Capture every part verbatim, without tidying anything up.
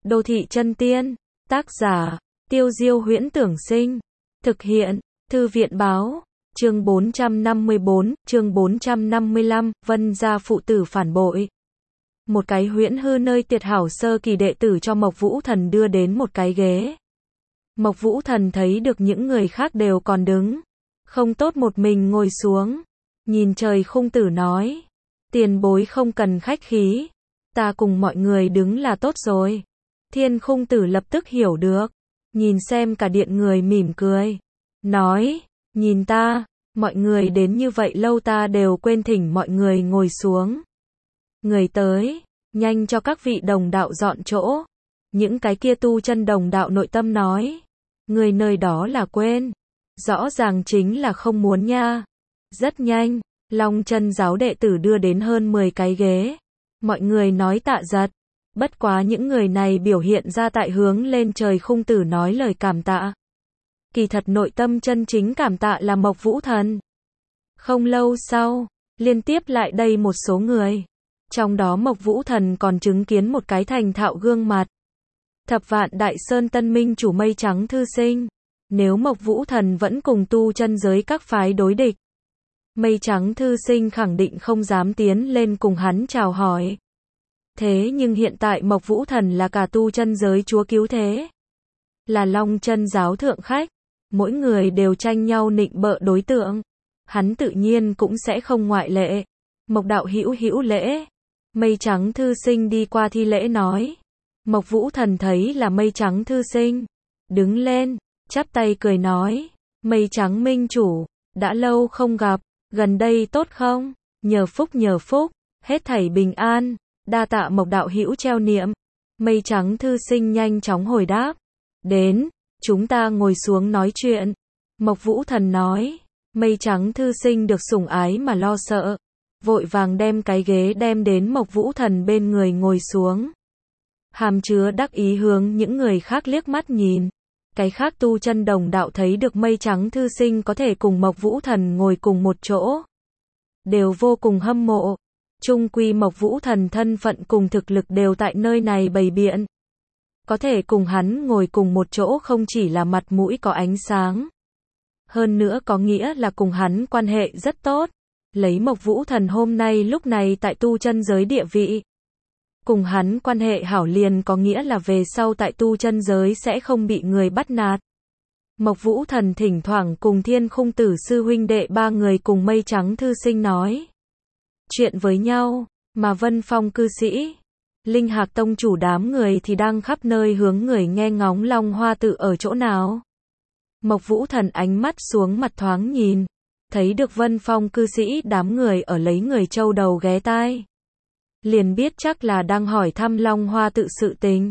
Đô thị chân tiên. Tác giả, Tiêu Diêu Huyễn Tưởng Sinh. Thực hiện, Thư viện Báo. Chương bốn trăm năm mươi bốn, chương bốn trăm năm mươi lăm, Vân gia phụ tử phản bội. Một cái huyễn hư nơi Tiệt Hảo sơ kỳ đệ tử cho Mộc Vũ Thần đưa đến một cái ghế. Mộc Vũ Thần thấy được những người khác đều còn đứng, không tốt một mình ngồi xuống, nhìn trời khung tử nói, tiền bối không cần khách khí, ta cùng mọi người đứng là tốt rồi. Thiên khung tử lập tức hiểu được, nhìn xem cả điện người mỉm cười, nói, nhìn ta, mọi người đến như vậy lâu ta đều quên thỉnh mọi người ngồi xuống. Người tới, nhanh cho các vị đồng đạo dọn chỗ. Những cái kia tu chân đồng đạo nội tâm nói, người nơi đó là quên, rõ ràng chính là không muốn nha. Rất nhanh, Long Chân giáo đệ tử đưa đến hơn mười cái ghế. Mọi người nói tạ giật, bất quá những người này biểu hiện ra tại hướng lên trời khung tử nói lời cảm tạ. Kỳ thật nội tâm chân chính cảm tạ là Mộc Vũ Thần. Không lâu sau, liên tiếp lại đây một số người. Trong đó Mộc Vũ Thần còn chứng kiến một cái thành thạo gương mặt. Thập Vạn Đại Sơn Tân Minh chủ Mây Trắng Thư Sinh. Nếu Mộc Vũ Thần vẫn cùng tu chân giới các phái đối địch, Mây Trắng Thư Sinh khẳng định không dám tiến lên cùng hắn chào hỏi. Thế nhưng hiện tại Mộc Vũ Thần là cả tu chân giới chúa cứu thế, là Long Chân giáo thượng khách, mỗi người đều tranh nhau nịnh bợ đối tượng, hắn tự nhiên cũng sẽ không ngoại lệ. Mộc đạo hữu hữu lễ. Mây Trắng Thư Sinh đi qua thi lễ nói. Mộc Vũ Thần thấy là Mây Trắng Thư Sinh, đứng lên, chắp tay cười nói, Mây Trắng minh chủ, đã lâu không gặp, gần đây tốt không? Nhờ phúc nhờ phúc, hết thảy bình an, đa tạ Mộc đạo hữu treo niệm. Mây Trắng Thư Sinh nhanh chóng hồi đáp, đến, chúng ta ngồi xuống nói chuyện. Mộc Vũ Thần nói. Mây Trắng Thư Sinh được sủng ái mà lo sợ, vội vàng đem cái ghế đem đến Mộc Vũ Thần bên người ngồi xuống. Hàm chứa đắc ý hướng những người khác liếc mắt nhìn. Cái khác tu chân đồng đạo thấy được Mây Trắng Thư Sinh có thể cùng Mộc Vũ Thần ngồi cùng một chỗ, đều vô cùng hâm mộ. Chung quy Mộc Vũ Thần thân phận cùng thực lực đều tại nơi này bày biện, có thể cùng hắn ngồi cùng một chỗ không chỉ là mặt mũi có ánh sáng, hơn nữa có nghĩa là cùng hắn quan hệ rất tốt. Lấy Mộc Vũ Thần hôm nay lúc này tại tu chân giới địa vị, cùng hắn quan hệ hảo liền có nghĩa là về sau tại tu chân giới sẽ không bị người bắt nạt. Mộc Vũ Thần thỉnh thoảng cùng Thiên Khung Tử sư huynh đệ ba người cùng Mây Trắng Thư Sinh nói chuyện với nhau, mà Vân Phong cư sĩ, Linh Hạc tông chủ đám người thì đang khắp nơi hướng người nghe ngóng Long Hoa tự ở chỗ nào. Mộc Vũ Thần ánh mắt xuống mặt thoáng nhìn, thấy được Vân Phong cư sĩ đám người ở lấy người châu đầu ghé tai, liền biết chắc là đang hỏi thăm Long Hoa tự sự tình.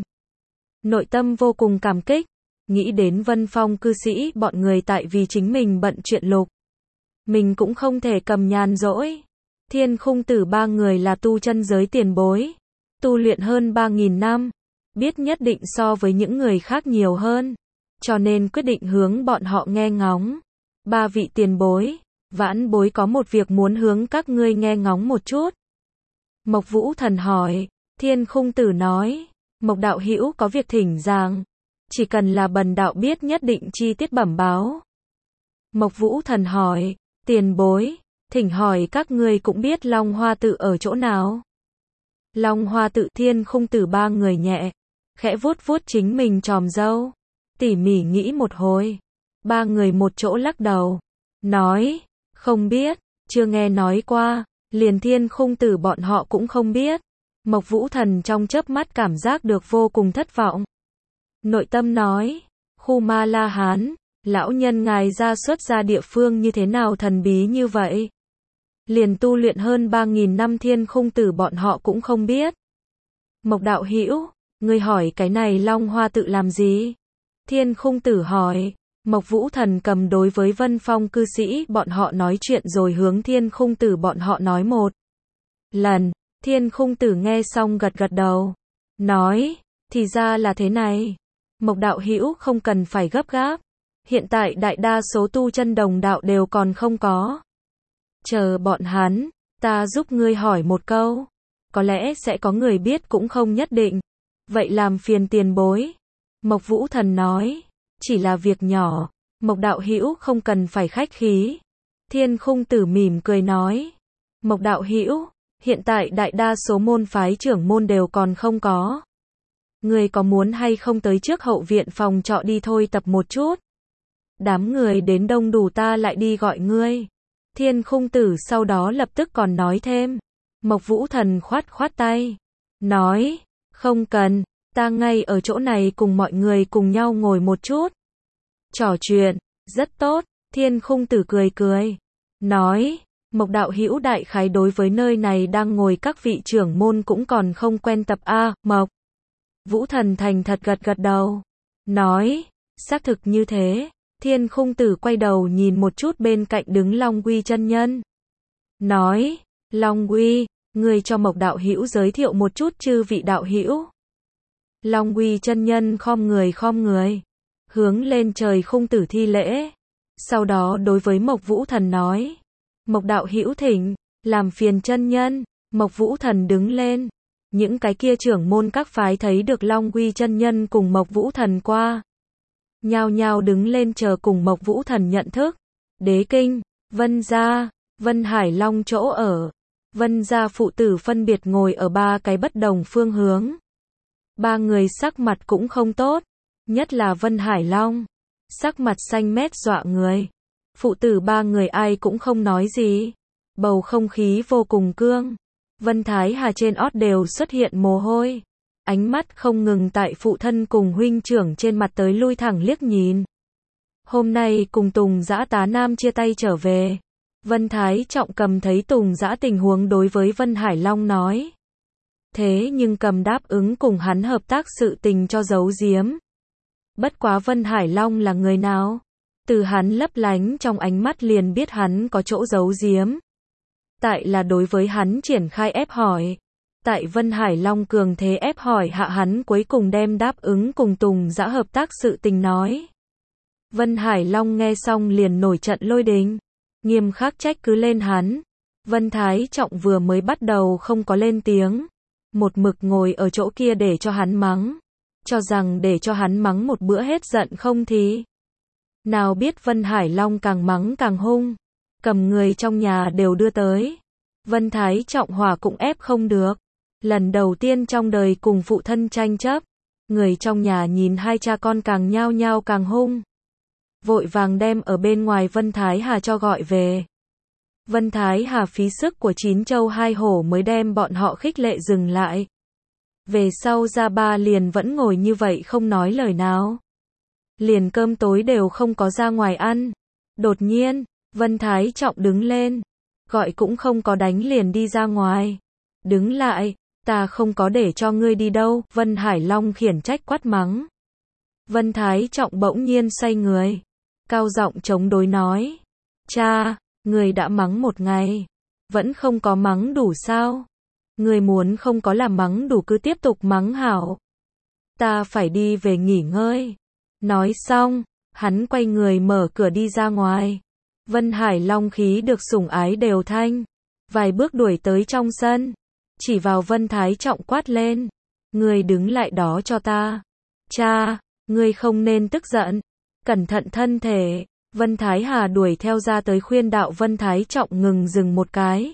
Nội tâm vô cùng cảm kích, nghĩ đến Vân Phong cư sĩ bọn người tại vì chính mình bận chuyện lục, mình cũng không thể cầm nhàn rỗi. Thiên Khung Tử ba người là tu chân giới tiền bối, tu luyện hơn ba nghìn năm, biết nhất định so với những người khác nhiều hơn, cho nên quyết định hướng bọn họ nghe ngóng. Ba vị tiền bối, vãn bối có một việc muốn hướng các ngươi nghe ngóng một chút. Mộc Vũ Thần hỏi. Thiên Khung Tử nói, Mộc đạo hữu có việc thỉnh giảng, chỉ cần là bần đạo biết nhất định chi tiết bẩm báo. Mộc Vũ Thần hỏi, tiền bối, thỉnh hỏi các ngươi cũng biết Long Hoa tự ở chỗ nào? Long Hoa tự. Thiên Khung Tử ba người nhẹ, khẽ vuốt vuốt chính mình chòm râu, tỉ mỉ nghĩ một hồi, ba người một chỗ lắc đầu, nói, không biết, chưa nghe nói qua, liền Thiên Khung Tử bọn họ cũng không biết. Mộc Vũ Thần trong chớp mắt cảm giác được vô cùng thất vọng. Nội tâm nói, Khu Ma La Hán, lão nhân ngài ra xuất ra địa phương như thế nào thần bí như vậy? Liền tu luyện hơn ba nghìn năm Thiên Khung Tử bọn họ cũng không biết. Mộc đạo hữu, ngươi hỏi cái này Long Hoa tự làm gì? Thiên Khung Tử hỏi. Mộc Vũ Thần cầm đối với Vân Phong cư sĩ bọn họ nói chuyện rồi hướng Thiên Khung Tử bọn họ nói một lần. Thiên Khung Tử nghe xong gật gật đầu, nói, thì ra là thế này. Mộc đạo hữu không cần phải gấp gáp, hiện tại đại đa số tu chân đồng đạo đều còn không có. Chờ bọn hắn, ta giúp ngươi hỏi một câu, có lẽ sẽ có người biết cũng không nhất định. Vậy làm phiền tiền bối. Mộc Vũ Thần nói. Chỉ là việc nhỏ. Mộc đạo hữu không cần phải khách khí. Thiên Khung Tử mỉm cười nói. Mộc đạo hữu, hiện tại đại đa số môn phái trưởng môn đều còn không có. Người có muốn hay không tới trước hậu viện phòng trọ đi thôi tập một chút. Đám người đến đông đủ ta lại đi gọi ngươi. Thiên Khung Tử sau đó lập tức còn nói thêm. Mộc Vũ Thần khoát khoát tay. Nói, không cần, ta ngay ở chỗ này cùng mọi người cùng nhau ngồi một chút. Trò chuyện, rất tốt, Thiên Khung Tử cười cười. Nói, Mộc đạo hữu đại khái đối với nơi này đang ngồi các vị trưởng môn cũng còn không quen tập a, Mộc. Vũ Thần thành thật gật gật đầu. Nói, xác thực như thế. Thiên Khung Tử quay đầu nhìn một chút bên cạnh đứng Long Quy chân nhân. Nói, Long Quy, người cho Mộc đạo hữu giới thiệu một chút chư vị đạo hữu. Long Quy chân nhân khom người khom người, hướng lên trời Khung Tử thi lễ. Sau đó đối với Mộc Vũ Thần nói, Mộc đạo hữu thỉnh, làm phiền chân nhân. Mộc Vũ Thần đứng lên. Những cái kia trưởng môn các phái thấy được Long Quy chân nhân cùng Mộc Vũ Thần qua. Nhao nhao đứng lên chờ cùng Mộc Vũ Thần nhận thức. Đế Kinh, Vân Gia, Vân Hải Long chỗ ở. Vân Gia phụ tử phân biệt ngồi ở ba cái bất đồng phương hướng. Ba người sắc mặt cũng không tốt. Nhất là Vân Hải Long. Sắc mặt xanh mét dọa người. Phụ tử ba người ai cũng không nói gì. Bầu không khí vô cùng cương. Vân Thái Hà trên ót đều xuất hiện mồ hôi. Ánh mắt không ngừng tại phụ thân cùng huynh trưởng trên mặt tới lui thẳng liếc nhìn. Hôm nay cùng Tùng Dã tá nam chia tay trở về. Vân Thái Trọng Cầm thấy Tùng Dã tình huống đối với Vân Hải Long nói. Thế nhưng Cầm đáp ứng cùng hắn hợp tác sự tình cho giấu giếm. Bất quá Vân Hải Long là người nào? Từ hắn lấp lánh trong ánh mắt liền biết hắn có chỗ giấu giếm. Tại là đối với hắn triển khai ép hỏi. Tại Vân Hải Long cường thế ép hỏi hạ hắn cuối cùng đem đáp ứng cùng Tùng Dã hợp tác sự tình nói. Vân Hải Long nghe xong liền nổi trận lôi đình. Nghiêm khắc trách cứ lên hắn. Vân Thái Trọng vừa mới bắt đầu không có lên tiếng. Một mực ngồi ở chỗ kia để cho hắn mắng. Cho rằng để cho hắn mắng một bữa hết giận không thì. Nào biết Vân Hải Long càng mắng càng hung. Cầm người trong nhà đều đưa tới. Vân Thái Trọng hỏa cũng ép không được. Lần đầu tiên trong đời cùng phụ thân tranh chấp. Người trong nhà nhìn hai cha con càng nhao nhao càng hung. Vội vàng đem ở bên ngoài Vân Thái Hà cho gọi về. Vân Thái Hà phí sức của chín châu hai hổ mới đem bọn họ khích lệ dừng lại. Về sau ra ba liền vẫn ngồi như vậy không nói lời nào. Liền cơm tối đều không có ra ngoài ăn. Đột nhiên, Vân Thái Trọng đứng lên. Gọi cũng không có đánh liền đi ra ngoài. Đứng lại, ta không có để cho ngươi đi đâu. Vân Hải Long khiển trách quát mắng. Vân Thái Trọng bỗng nhiên xoay người. Cao giọng chống đối nói. Cha, người đã mắng một ngày. Vẫn không có mắng đủ sao? Người muốn không có làm mắng đủ cứ tiếp tục mắng hảo. Ta phải đi về nghỉ ngơi. Nói xong, hắn quay người mở cửa đi ra ngoài. Vân Hải Long khí được sủng ái đều thanh. Vài bước đuổi tới trong sân. Chỉ vào Vân Thái Trọng quát lên. Người đứng lại đó cho ta. Cha, người không nên tức giận. Cẩn thận thân thể. Vân Thái Hà đuổi theo ra tới khuyên đạo Vân Thái Trọng ngừng dừng một cái.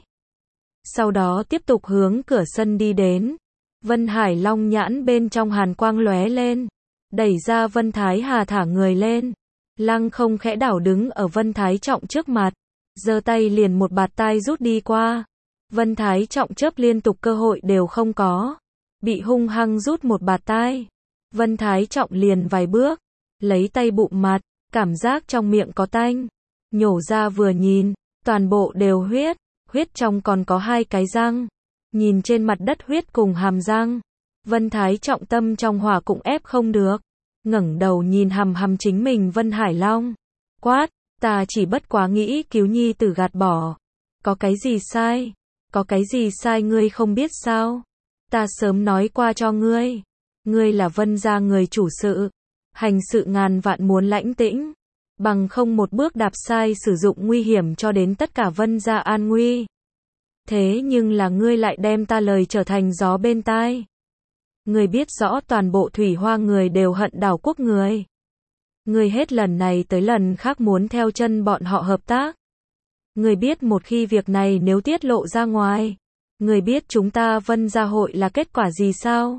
Sau đó tiếp tục hướng cửa sân đi đến. Vân Hải Long nhãn bên trong hàn quang lóe lên. Đẩy ra Vân Thái Hà thả người lên. Lăng không khẽ đảo đứng ở Vân Thái Trọng trước mặt. Giơ tay liền một bạt tai rút đi qua. Vân Thái Trọng chớp liên tục cơ hội đều không có. Bị hung hăng rút một bạt tai. Vân Thái Trọng liền vài bước. Lấy tay bụm mặt. Cảm giác trong miệng có tanh. Nhổ ra vừa nhìn. Toàn bộ đều huyết. Huyết trong còn có hai cái răng. Nhìn trên mặt đất huyết cùng hàm răng. Vân Thái Trọng tâm trong hỏa cũng ép không được. Ngẩng đầu nhìn hằm hằm chính mình Vân Hải Long. Quát, ta chỉ bất quá nghĩ cứu nhi tử gạt bỏ. Có cái gì sai? Có cái gì sai ngươi không biết sao? Ta sớm nói qua cho ngươi. Ngươi là Vân gia người chủ sự. Hành sự ngàn vạn muốn lãnh tĩnh. Bằng không một bước đạp sai sử dụng nguy hiểm cho đến tất cả Vân gia an nguy. Thế nhưng là ngươi lại đem ta lời trở thành gió bên tai. Ngươi biết rõ toàn bộ Thủy Hoa người đều hận đảo quốc người. Ngươi hết lần này tới lần khác muốn theo chân bọn họ hợp tác. Ngươi biết một khi việc này nếu tiết lộ ra ngoài, ngươi biết chúng ta Vân gia hội là kết quả gì sao?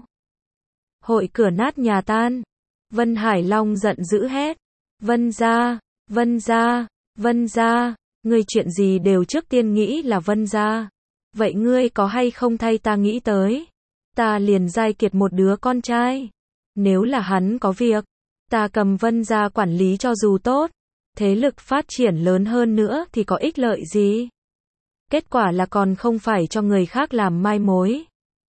Hội cửa nát nhà tan. Vân Hải Long giận dữ hét. Vân gia, Vân gia, Vân gia, ngươi chuyện gì đều trước tiên nghĩ là Vân gia. Vậy ngươi có hay không thay ta nghĩ tới? Ta liền Giai Kiệt một đứa con trai. Nếu là hắn có việc, ta cầm Vân gia quản lý cho dù tốt, thế lực phát triển lớn hơn nữa thì có ích lợi gì? Kết quả là còn không phải cho người khác làm mai mối.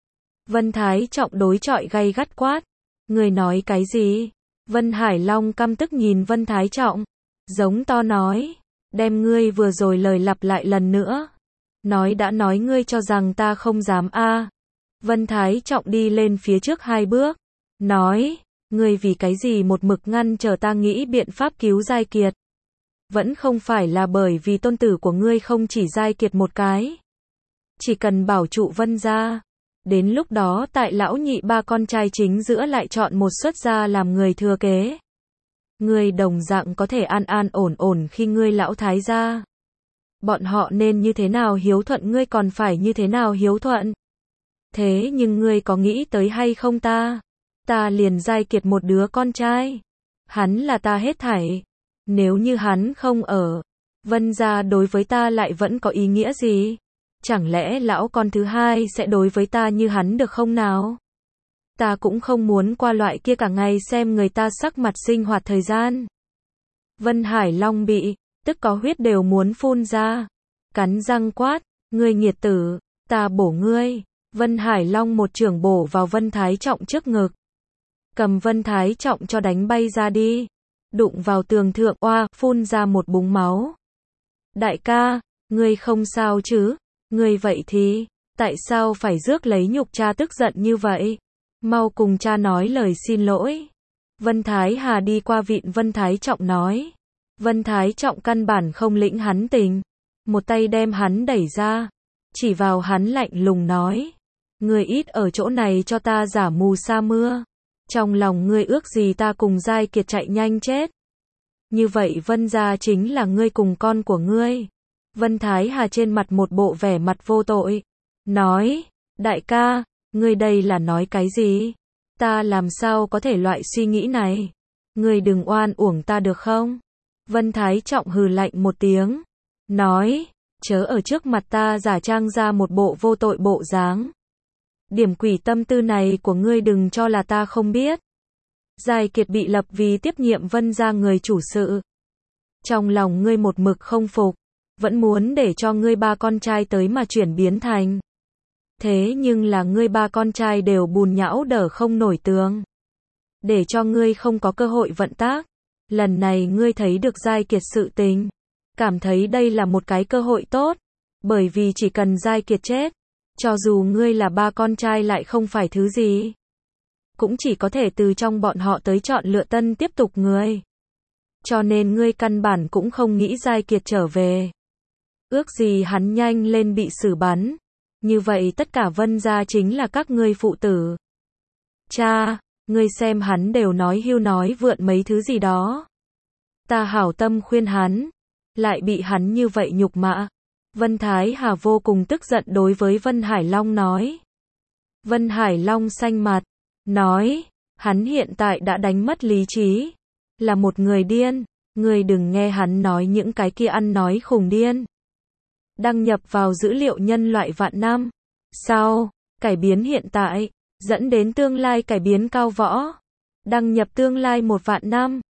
Vân Thái Trọng đối chọi gay gắt quát. Người nói cái gì? Vân Hải Long căm tức nhìn Vân Thái Trọng, giống to nói, đem ngươi vừa rồi lời lặp lại lần nữa. Nói đã nói ngươi cho rằng ta không dám a? À. Vân Thái Trọng đi lên phía trước hai bước, nói, ngươi vì cái gì một mực ngăn chờ ta nghĩ biện pháp cứu Giai Kiệt? Vẫn không phải là bởi vì tôn tử của ngươi không chỉ Giai Kiệt một cái. Chỉ cần bảo trụ Vân gia, đến lúc đó tại lão nhị ba con trai chính giữa lại chọn một xuất gia làm người thừa kế. Ngươi đồng dạng có thể an an ổn ổn khi ngươi lão thái gia. Bọn họ nên như thế nào hiếu thuận ngươi còn phải như thế nào hiếu thuận. Thế nhưng ngươi có nghĩ tới hay không ta? Ta liền Giai Kiệt một đứa con trai. Hắn là ta hết thảy. Nếu như hắn không ở, Vân gia đối với ta lại vẫn có ý nghĩa gì? Chẳng lẽ lão con thứ hai sẽ đối với ta như hắn được không nào? Ta cũng không muốn qua loại kia cả ngày xem người ta sắc mặt sinh hoạt thời gian. Vân Hải Long bị, tức có huyết đều muốn phun ra. Cắn răng quát, ngươi nghiệt tử, ta bổ ngươi. Vân Hải Long một chưởng bổ vào Vân Thái Trọng trước ngực. Cầm Vân Thái Trọng cho đánh bay ra đi. Đụng vào tường thượng oa, phun ra một búng máu. Đại ca, ngươi không sao chứ? Ngươi vậy thì, tại sao phải rước lấy nhục cha tức giận như vậy? Mau cùng cha nói lời xin lỗi. Vân Thái Hà đi qua vịn Vân Thái Trọng nói. Vân Thái Trọng căn bản không lĩnh hắn tình. Một tay đem hắn đẩy ra. Chỉ vào hắn lạnh lùng nói. Ngươi ít ở chỗ này cho ta giả mù sa mưa. Trong lòng ngươi ước gì ta cùng Giai Kiệt chạy nhanh chết. Như vậy Vân gia chính là ngươi cùng con của ngươi. Vân Thái Hà trên mặt một bộ vẻ mặt vô tội. Nói, đại ca, ngươi đây là nói cái gì? Ta làm sao có thể loại suy nghĩ này? Ngươi đừng oan uổng ta được không? Vân Thái Trọng hừ lạnh một tiếng. Nói, chớ ở trước mặt ta giả trang ra một bộ vô tội bộ dáng. Điểm quỷ tâm tư này của ngươi đừng cho là ta không biết. Giai Kiệt bị lập vì tiếp nhiệm Vân gia người chủ sự. Trong lòng ngươi một mực không phục. Vẫn muốn để cho ngươi ba con trai tới mà chuyển biến thành. Thế nhưng là ngươi ba con trai đều bùn nhão đỡ không nổi tường. Để cho ngươi không có cơ hội vận tác. Lần này ngươi thấy được Giai Kiệt sự tình. Cảm thấy đây là một cái cơ hội tốt. Bởi vì chỉ cần Giai Kiệt chết. Cho dù ngươi là ba con trai lại không phải thứ gì. Cũng chỉ có thể từ trong bọn họ tới chọn lựa tân tiếp tục người. Cho nên ngươi căn bản cũng không nghĩ Giai Kiệt trở về. Ước gì hắn nhanh lên bị xử bắn. Như vậy tất cả Vân gia chính là các ngươi phụ tử. Cha, ngươi xem hắn đều nói hưu nói vượn mấy thứ gì đó. Ta hảo tâm khuyên hắn. Lại bị hắn như vậy nhục mạ. Vân Thái Hà vô cùng tức giận đối với Vân Hải Long nói. Vân Hải Long xanh mặt. Nói, hắn hiện tại đã đánh mất lý trí. Là một người điên. Ngươi đừng nghe hắn nói những cái kia ăn nói khùng điên. Đăng nhập vào dữ liệu nhân loại vạn năm. Sau, cải biến hiện tại, dẫn đến tương lai cải biến cao võ. Đăng nhập tương lai một vạn năm.